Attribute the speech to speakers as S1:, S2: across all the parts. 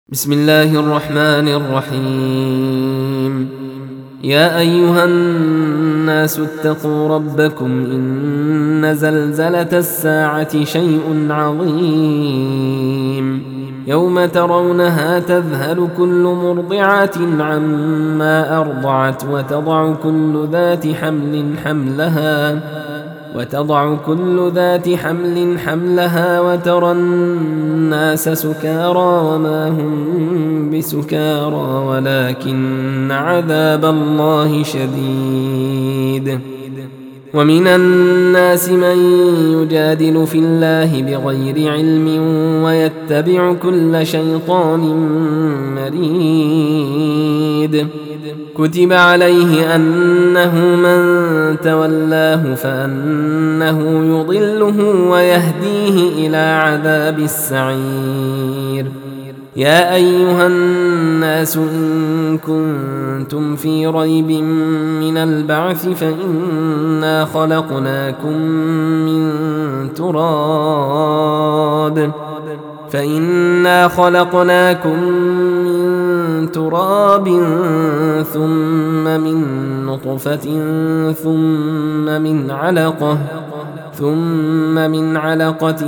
S1: بسم الله الرحمن الرحيم. يا أيها الناس اتقوا ربكم إن زلزلة الساعة شيء عظيم يوم ترونها تذهل كل مرضعة عما أرضعت وتضع كل ذات حمل حملها وترى الناس سكارى وما هم بسكارى ولكن عذاب الله شديد. ومن الناس من يجادل في الله بغير علم ويتبع كل شيطان مريد. كتب عليه أنه من تولاه فأنه يضله ويهديه إلى عذاب السعير. يا أيها الناس إن كنتم في ريب من البعث فإنا خلقناكم من تراب ثم من نطفة ثم من علقة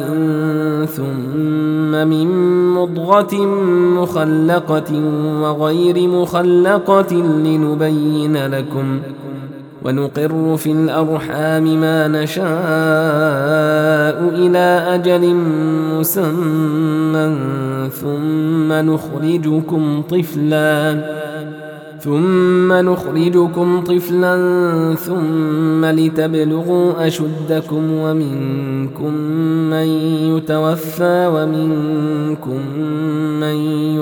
S1: ثم من مضغة مخلقة وغير مخلقة لنبين لكم ونقر في الأرحام ما نشاء إلى أجل مسمى ثم نخرجكم طفلا ثم لتبلغوا أشدكم ومنكم من يتوفى ومنكم من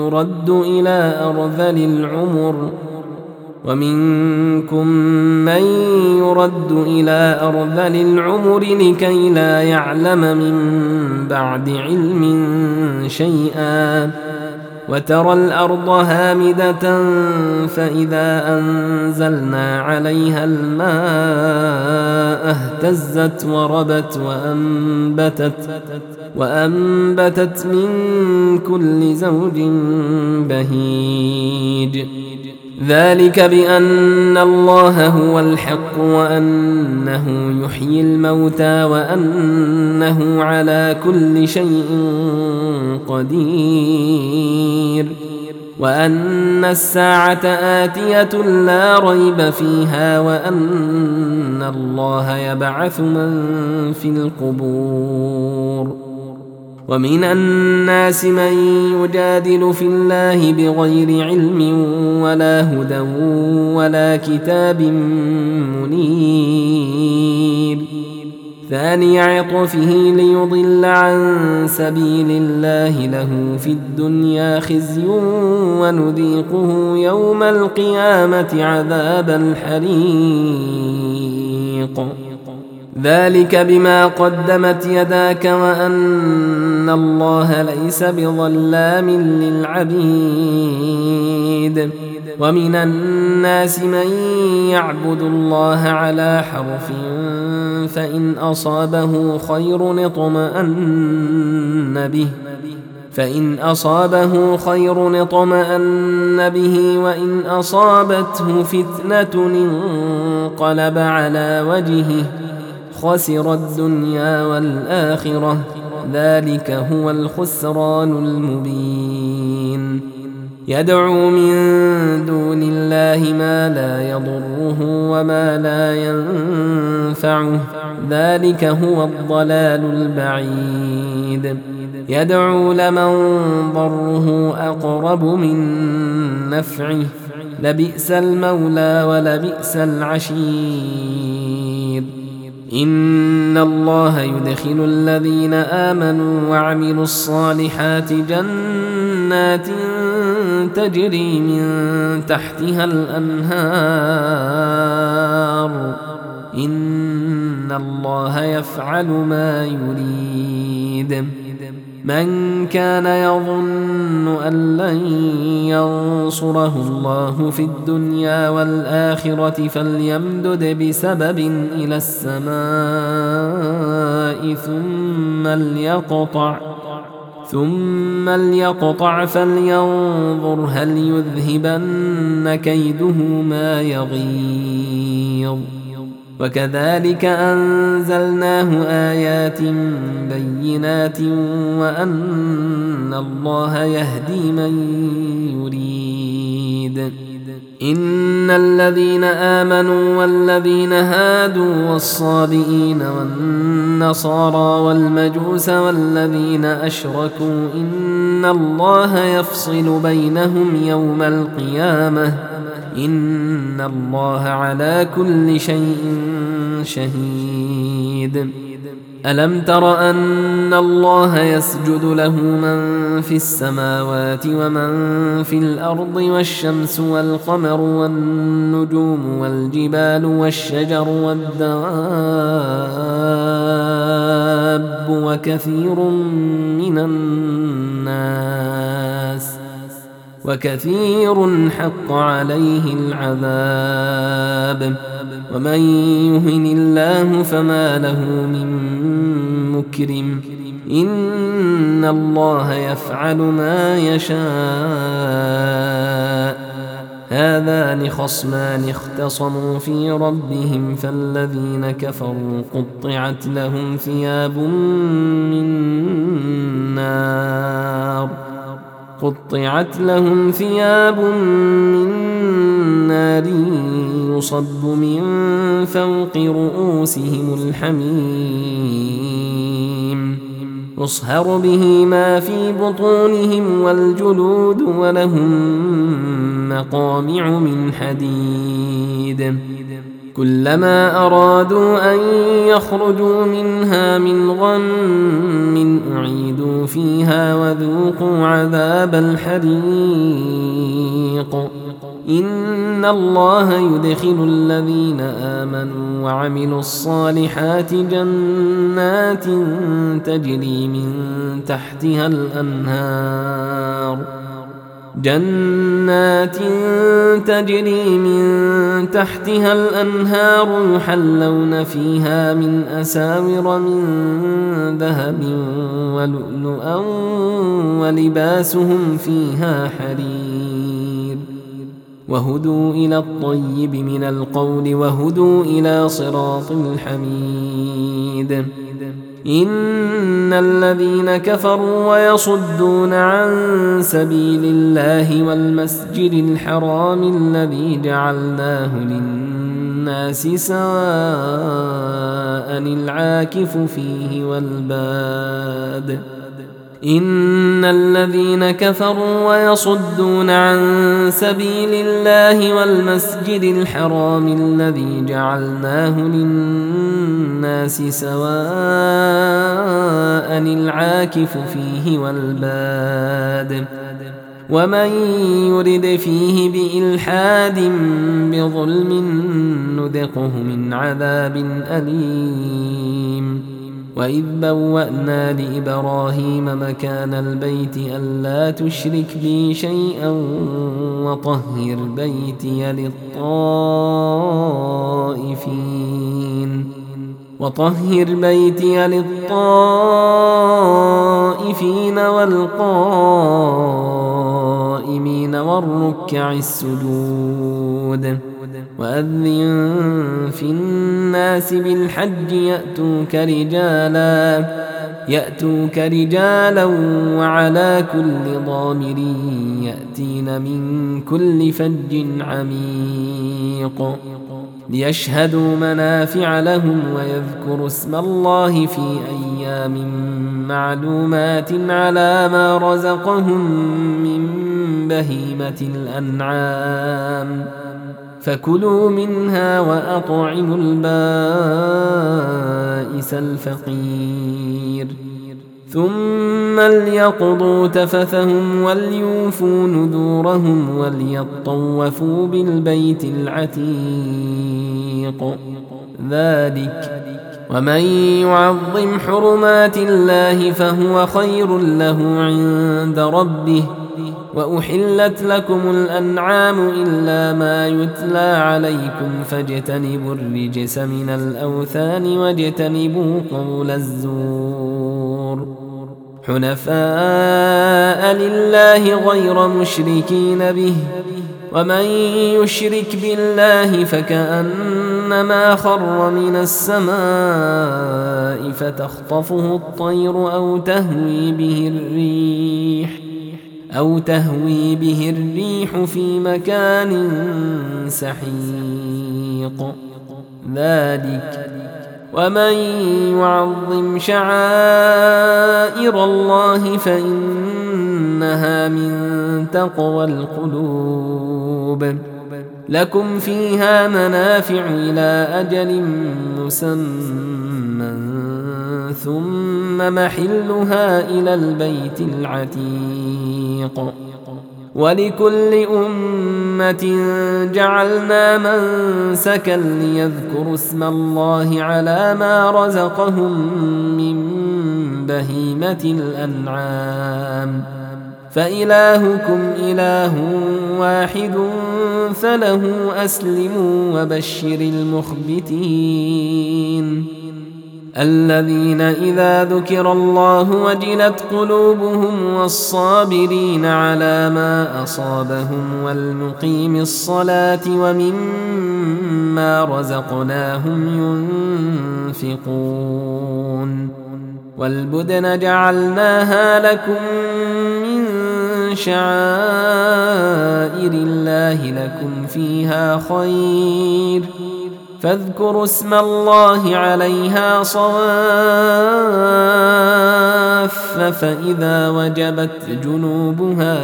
S1: يرد إلى أرذل العمر لكي لا يعلم من بعد علم شيئا. وترى الأرض هامدة فإذا أنزلنا عليها الماء اهتزت وربت وأنبتت من كل زوج بهيج. ذلك بأن الله هو الحق وأنه يحيي الموتى وأنه على كل شيء قدير وأن الساعة آتية لا ريب فيها وأن الله يبعث من في القبور. ومن الناس من يجادل في الله بغير علم ولا هدى ولا كتاب منير. ثاني عطفه ليضل عن سبيل الله له في الدنيا خزي ونذيقه يوم القيامة عذاب الحريق. ذلك بما قدمت يداك وأن الله ليس بظلام للعبيد. ومن الناس من يعبد الله على حرف فإن أصابه خير اطمأن به وإن أصابته فتنة انقلب على وجهه خسر الدنيا والآخرة. ذلك هو الخسران المبين. يدعو من دون الله ما لا يضره وما لا ينفعه ذلك هو الضلال البعيد. يدعو لمن ضره أقرب من نفعه لبئس المولى ولبئس العشير. إن الله يدخل الذين آمنوا وعملوا الصالحات جنات تجري من تحتها الأنهار إن الله يفعل ما يريد. من كان يظن أن لن ينصره الله في الدنيا والآخرة فليمدد بسبب إلى السماء ثم ليقطع فلينظر هل يذهبن كيده ما يغيظ وكذلك أنزلناه آيات بينات وأن الله يهدي من يريد إن الذين آمنوا والذين هادوا والصابئين والنصارى والمجوس والذين أشركوا إن الله يفصل بينهم يوم القيامة إن الله على كل شيء شهيد ألم تر أن الله يسجد له من في السماوات ومن في الأرض والشمس والقمر والنجوم والجبال والشجر والدواب وكثير حق عليه العذاب ومن يهن الله فما له من مكرم إن الله يفعل ما يشاء هذان خصمان اختصموا في ربهم فالذين كفروا قطعت لهم ثياب من نار يصب من فوق رؤوسهم الحميم يصهر به ما في بطونهم والجلود ولهم مقامع من حديد كلما أرادوا أن يخرجوا منها من غم أعيدوا فيها وذوقوا عذاب الحريق إن الله يدخل الذين آمنوا وعملوا الصالحات جنات تجري من تحتها الأنهار يحلون فيها من أساور من ذهب ولؤلؤا ولباسهم فيها حرير وهدوا إلى الطيب من القول وهدوا إلى صراط الحميد إن الذين كفروا ويصدون عن سبيل الله والمسجد الحرام الذي جعلناه للناس سواء العاكف فيه والباد إن الذين كفروا ويصدون عن سبيل الله والمسجد الحرام الذي جعلناه للناس سواء العاكف فيه والباد ومن يرد فيه بإلحاد بظلم نذقه من عذاب أليم وإذ بوأنا لإبراهيم مكان البيت ألا تشرك بي شيئا وطهر بيتي للطائفين والقائمين والركع السجود وأذن في الناس بالحج يأتوك رجالا وعلى كل ضامر يأتين من كل فج عميق ليشهدوا منافع لهم ويذكروا اسم الله في أيام معلومات على ما رزقهم من بهيمة الأنعام فكلوا منها وأطعموا البائس الفقير ثم ليقضوا تفثهم وليوفوا نذورهم وليطوفوا بالبيت العتيق ذلك ومن يعظم حرمات الله فهو خير له عند ربه وأحلت لكم الأنعام إلا ما يتلى عليكم فاجتنبوا الرجس من الأوثان واجتنبوا قول الزور حنفاء لله غير مشركين به، ومن يشرك بالله فكأنما خر من السماء فتخطفه الطير أو تهوي به الريح في مكان سحيق. ذلك ومن يعظم شعائر الله فإنها من تقوى القلوب. لكم فيها منافع إلى أجل مسمى ثم محلها إلى البيت العتيق. ولكل أمة جعلنا منسكا ليذكروا اسم الله على ما رزقهم من بهيمة الأنعام، فإلهكم إله واحد فله أسلموا وبشر المخبتين الذين إذا ذكر الله وجلت قلوبهم والصابرين على ما أصابهم والمقيم الصلاة ومما رزقناهم ينفقون. والبدن جعلناها لكم من شعائر الله لكم فيها خير، فاذكروا اسم الله عليها صواف، فإذا وجبت جنوبها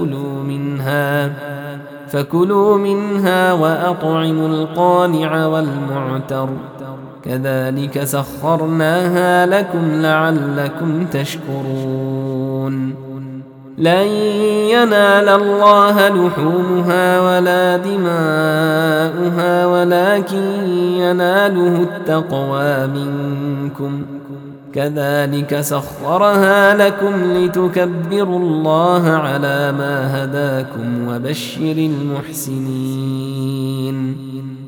S1: فكلوا منها وأطعموا القانع والمعتر، كذلك سخرناها لكم لعلكم تشكرون. لن ينال الله لحومها ولا دماؤها ولكن يناله التقوى منكم، كذلك سخرها لكم لتكبروا الله على ما هداكم وبشر المحسنين.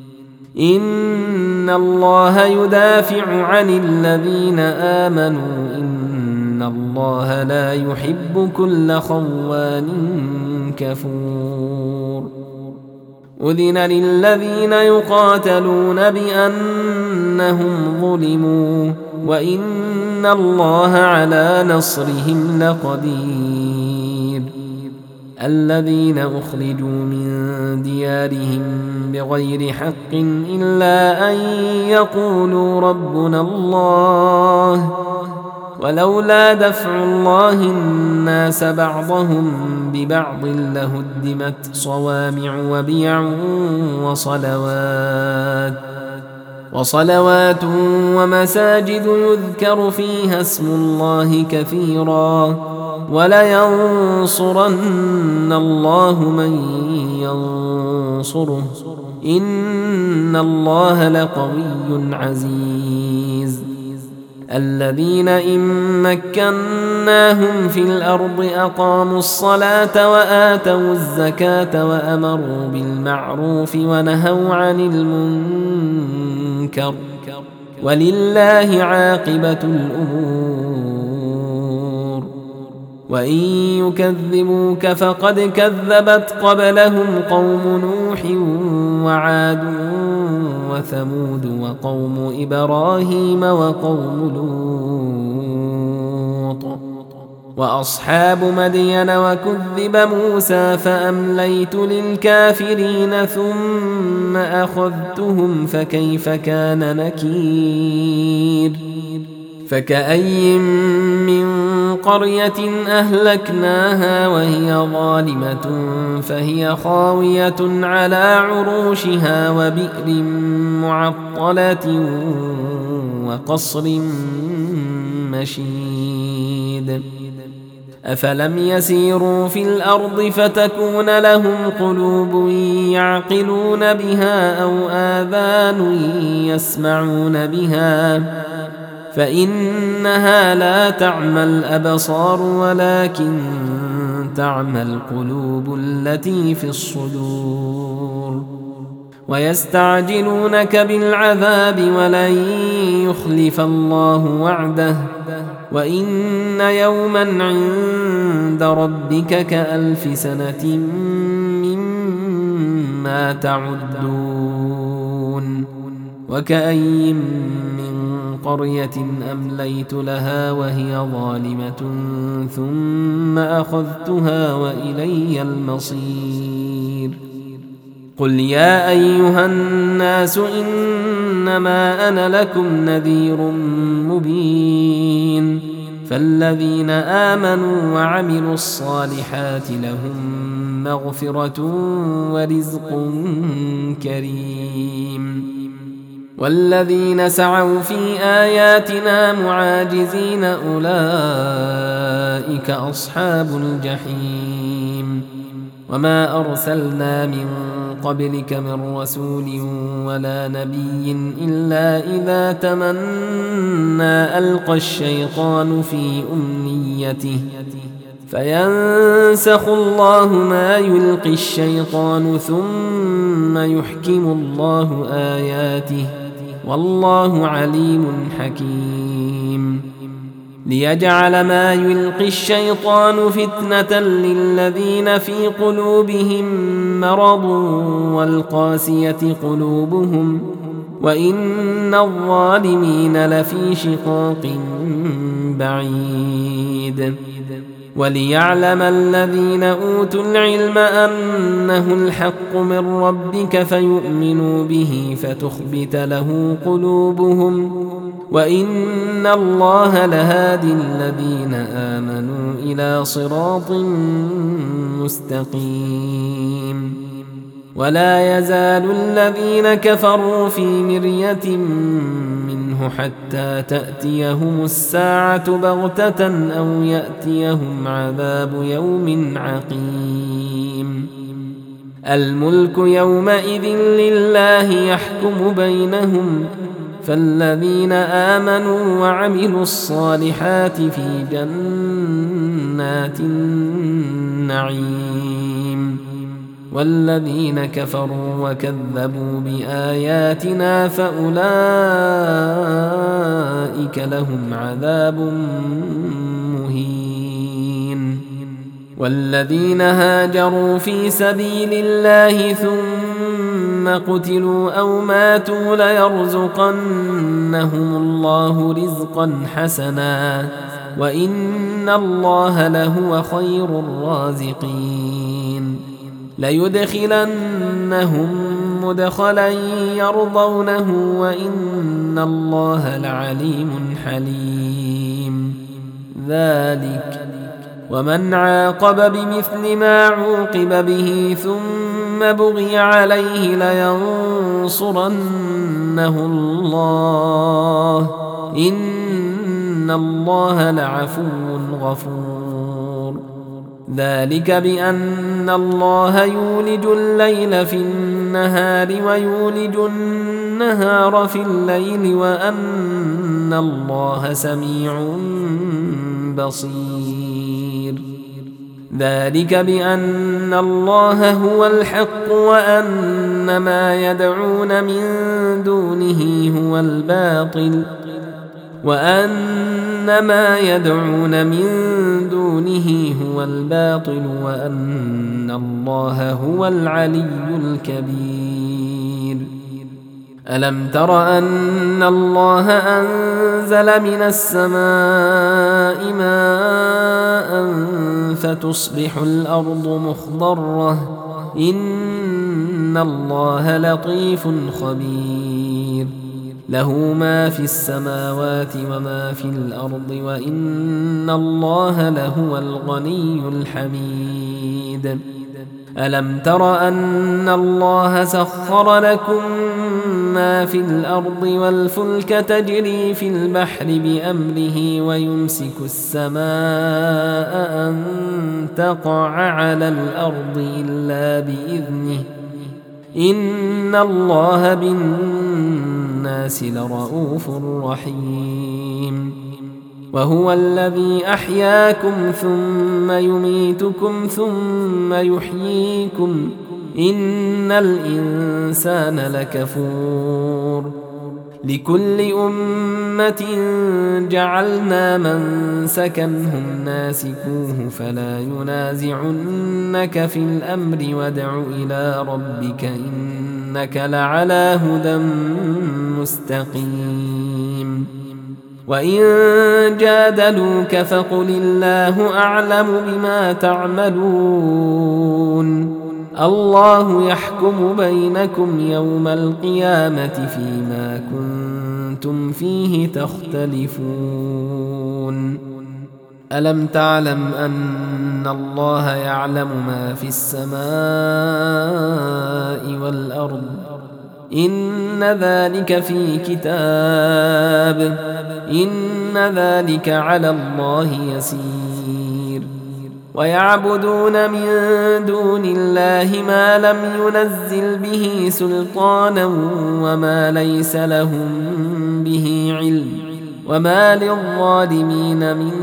S1: إن الله يدافع عن الذين آمنوا، إن الله لا يحب كل خوان كفور. أذن للذين يقاتلون بأنهم ظلموا وإن الله على نصرهم لقدير. الذين أخرجوا من ديارهم بغير حق إلا أن يقولوا ربنا الله، ولولا دفع الله الناس بعضهم ببعض لهدمت صوامع وبيع وصلوات ومساجد يذكر فيها اسم الله كثيرا، ولينصرن الله من ينصره، إن الله لقوي عزيز. الذين إن مكناهم في الأرض أقاموا الصلاة وآتوا الزكاة وأمروا بالمعروف ونهوا عن المنكر، ولله عاقبة الأمور. وإن يكذبوك فقد كذبت قبلهم قوم نوح وعاد وثمود وقوم إبراهيم وقوم لوط وأصحاب مدين، وكذب موسى فأمليت للكافرين ثم أخذتهم فكيف كان نكير. فكأي من قرية أهلكناها وهي ظالمة فهي خاوية على عروشها وبئر معطلة وقصر مشيد. أفلم يسيروا في الأرض فتكون لهم قلوب يعقلون بها أو آذان يسمعون بها، فإنها لا تعمى الأبصار ولكن تعمى القلوب التي في الصدور. ويستعجلونك بالعذاب ولن يخلف الله وعده وإن يوما عند ربك كألف سنة مما تعدون وكأي من قرية أمليت لها وهي ظالمة ثم أخذتها وإلي المصير قل يا أيها الناس إنما أنا لكم نذير مبين فالذين آمنوا وعملوا الصالحات لهم مغفرة ورزق كريم والذين سعوا في آياتنا معاجزين أولئك أصحاب الجحيم وما أرسلنا من قبلك من رسول ولا نبي إلا إذا تمنى ألقى الشيطان في أمنيته فينسخ الله ما يلقي الشيطان ثم يحكم الله آياته والله عليم حكيم ليجعل ما يلقي الشيطان فتنة للذين في قلوبهم مرض والقاسية قلوبهم وإن الظالمين لفي شقاق بعيد وليعلم الذين أوتوا العلم أنه الحق من ربك فيؤمنوا به فتخبت له قلوبهم وإن الله لهادي الذين آمنوا إلى صراط مستقيم ولا يزال الذين كفروا في مرية منه حتى تأتيهم الساعة بغتة أو يأتيهم عذاب يوم عقيم الملك يومئذ لله يحكم بينهم فالذين آمنوا وعملوا الصالحات في جنات النعيم والذين كفروا وكذبوا بآياتنا فأولئك لهم عذاب مهين والذين هاجروا في سبيل الله ثم قتلوا أو ماتوا ليرزقنهم الله رزقا حسنا وإن الله لهو خير الرازقين ليدخلنهم مدخلا يرضونه وإن الله لعليم حليم ذلك ومن عاقب بمثل ما عوقب به ثم بغي عليه لينصرنه الله إن الله لعفو غفور ذلك بأن الله يولج الليل في النهار ويولج النهار في الليل وأن الله سميع بصير ذلك بأن الله هو الحق وأن ما يدعون من دونه هو الباطل وأن وأن الله هو العلي الكبير ألم تر أن الله أنزل من السماء ماء فتصبح الأرض مخضرة إن الله لطيف خبير له ما في السماوات وما في الأرض وإن الله لهو الغني الحميد ألم تر أن الله سخر لكم ما في الأرض والفلك تجري في البحر بأمره ويمسك السماء أن تقع على الأرض إلا بإذنه إن الله بالناس لرؤوف رحيم وهو الذي أحياكم ثم يميتكم ثم يحييكم إن الإنسان لكفور لكل أمة جعلنا منسكا هم ناسكوه فلا ينازعنك في الأمر وادع إلى ربك إنك لعلى هدى مستقيم وإن جادلوك فقل الله أعلم بما تعملون الله يحكم بينكم يوم القيامة فيما كنتم فيه تختلفون ألم تعلم أن الله يعلم ما في السماء والأرض إن ذلك في كتاب إن ذلك على الله يسير ويعبدون من دون الله ما لم ينزل به سلطانا وما ليس لهم به علم وما للظالمين من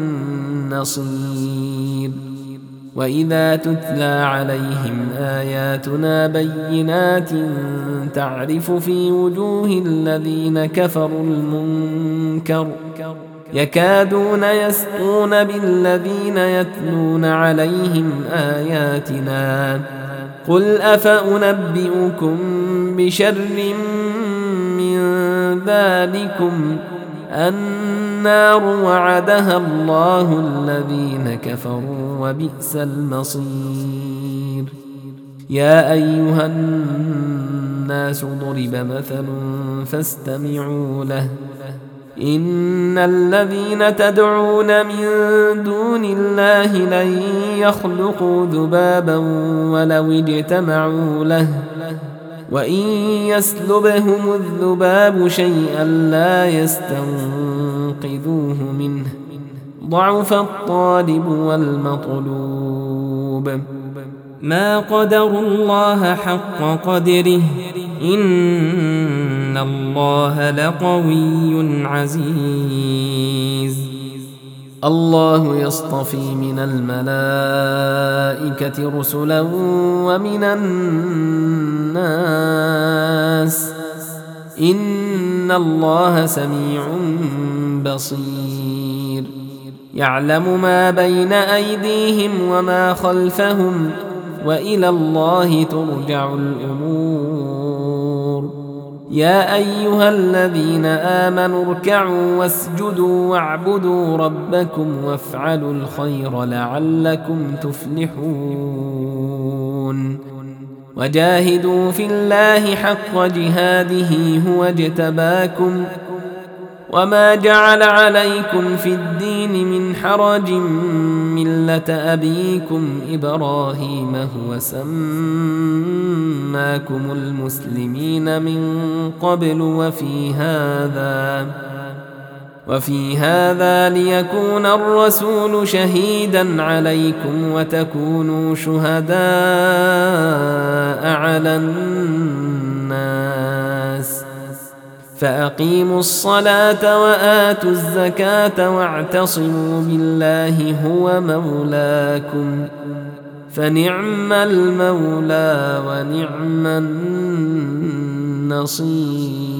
S1: نصير وإذا تتلى عليهم آياتنا بينات تعرف في وجوه الذين كفروا المنكر يكادون يسطون بالذين يتلون عليهم آياتنا قل أفأنبئكم بشر من ذلكم النار وعدها الله الذين كفروا وبئس المصير يا أيها الناس ضرب مثل فاستمعوا له إن الذين تدعون من دون الله لن يخلقوا ذبابا ولو اجتمعوا له وإن يسلبهم الذباب شيئا لا يستنقذوه منه ضعف الطالب والمطلوب ما قدروا الله حق قدره إن الله لقوي عزيز الله يصطفي من الملائكة رسلا ومن الناس إن الله سميع بصير يعلم ما بين أيديهم وما خلفهم وإلى الله ترجع الأمور يا أيها الذين آمنوا اركعوا واسجدوا واعبدوا ربكم وافعلوا الخير لعلكم تفلحون وجاهدوا في الله حق جهاده هو اجتباكم وما جعل عليكم في الدين من حرج ملة أبيكم إبراهيم هو سماكم المسلمين من قبل وفي هذا ليكون الرسول شهيدا عليكم وتكونوا شهداء على الناس فأقيموا الصلاة وآتوا الزكاة واعتصموا بالله هو مولاكم فنعم المولى ونعم النصير